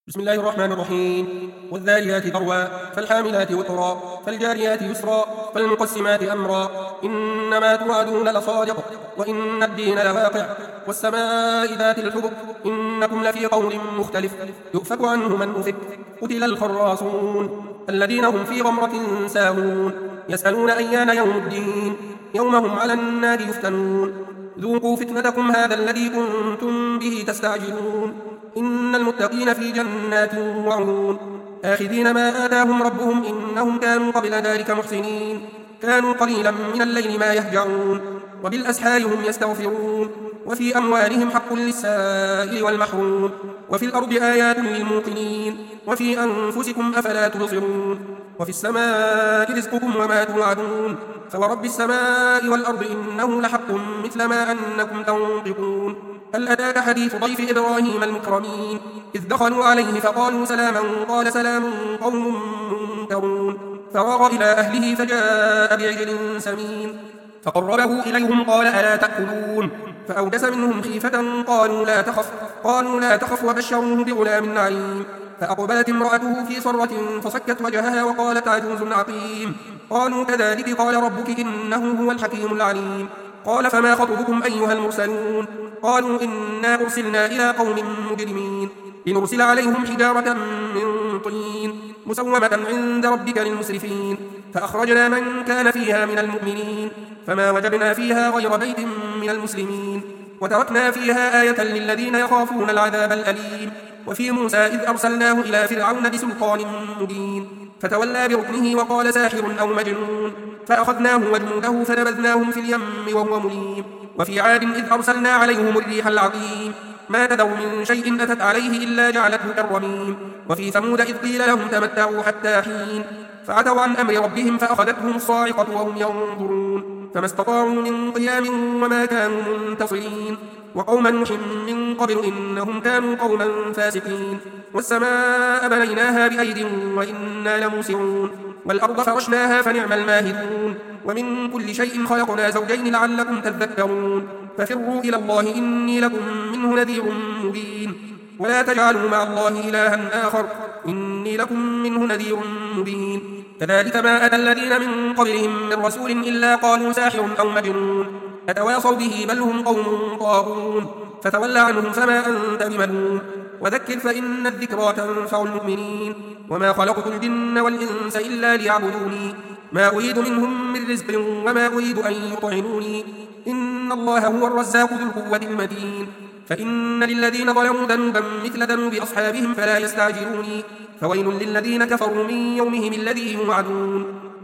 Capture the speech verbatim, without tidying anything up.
بسم الله الرحمن الرحيم. والذاريات ذروا فالحاملات وقرا فالجاريات يسرا فالمقسمات أمرا إنما توعدون لصادق وإن الدين لواقع والسماء ذات الحبك إنكم لفي قول مختلف يؤفك عنه من أفك قتل الخراصون الذين هم في غمرة ساهون يسألون أيان يوم الدين يوم هم على النار يفتنون ذوقوا فتنتكم هذا الذي كنتم به تستعجلون إن المتقين في جنات وعيون آخذين ما آتاهم ربهم إنهم كانوا قبل ذلك محسنين كانوا قليلا من الليل ما يهجعون وبالأسحار هم يستغفرون وفي أموالهم حق للسائل والمحروم وفي الأرض آيات للموقنين وفي أنفسكم أفلا تبصرون وفي السماء رزقكم وما توعدون فورب السماء والأرض إنه لحق مثل ما أنكم تنطقون هل أتاك حديث ضيف إبراهيم المكرمين إذ دخلوا عليه فقالوا سلاما قال سلام قوم منكرون فراغ إلى أهله فجاء بعجل سمين فقربه إليهم قال ألا تأكلون فأوجس منهم خيفة قالوا لا تخف قالوا لا تخف وبشروه بغلام عليم فأقبلت امرأته في صرة فصكت وجهها وقالت عجوز عقيم قالوا كذلك قال ربك إنه هو الحكيم العليم قال فما خطبكم أيها المرسلون قالوا إنا أرسلنا إلى قوم مجرمين لنرسل عليهم حجارة من طين مسومة عند ربك للمسرفين فأخرجنا من كان فيها من المؤمنين فما وجدنا فيها غير بيت من المسلمين وتركنا فيها آية للذين يخافون العذاب الأليم وفي موسى إذ أرسلناه إلى فرعون بسلطان مبين فتولى بركنه وقال ساحر أو مجنون فأخذناه وجنوده فنبذناهم في اليم وهو مليم وفي عاد إذ أرسلنا عليهم الريح العقيم ما تذر من شيء أتت عليه إلا جعلته كالرميم وفي ثمود إذ قيل لهم تمتعوا حتى حين فعتوا عن أمر ربهم فأخذتهم الصاعقة وهم ينظرون فما استطاعوا من قيام وما كانوا منتصرين وقوم نوح من قبل إنهم كانوا قوما فاسقين والسماء بنيناها بأيد وإنا لموسعون والأرض فرشناها فنعم الماهدون ومن كل شيء خلقنا زوجين لعلكم تذكرون ففروا إلى الله إني لكم منه نذير مبين ولا تجعلوا مع الله إلها آخر إني لكم منه نذير مبين كذلك ما أتى الذين من قبلهم من رسول إلا قالوا ساحر أو مجنون أتواصوا به بل هم قوم طاغون فتول عنهم فما أنت بملوم وذكر فإن الذكرى تنفع المؤمنين وما خلقت الجن والإنس إلا ليعبدوني ما أريد منهم من رزق وما أريد أن يطعموني إن الله هو الرزاق ذو القوة المتين فإن للذين ظلموا ذنوبا مثل ذنوب أصحابهم فلا يستعجلوني فويل للذين كفروا من يومهم الذي يوعدون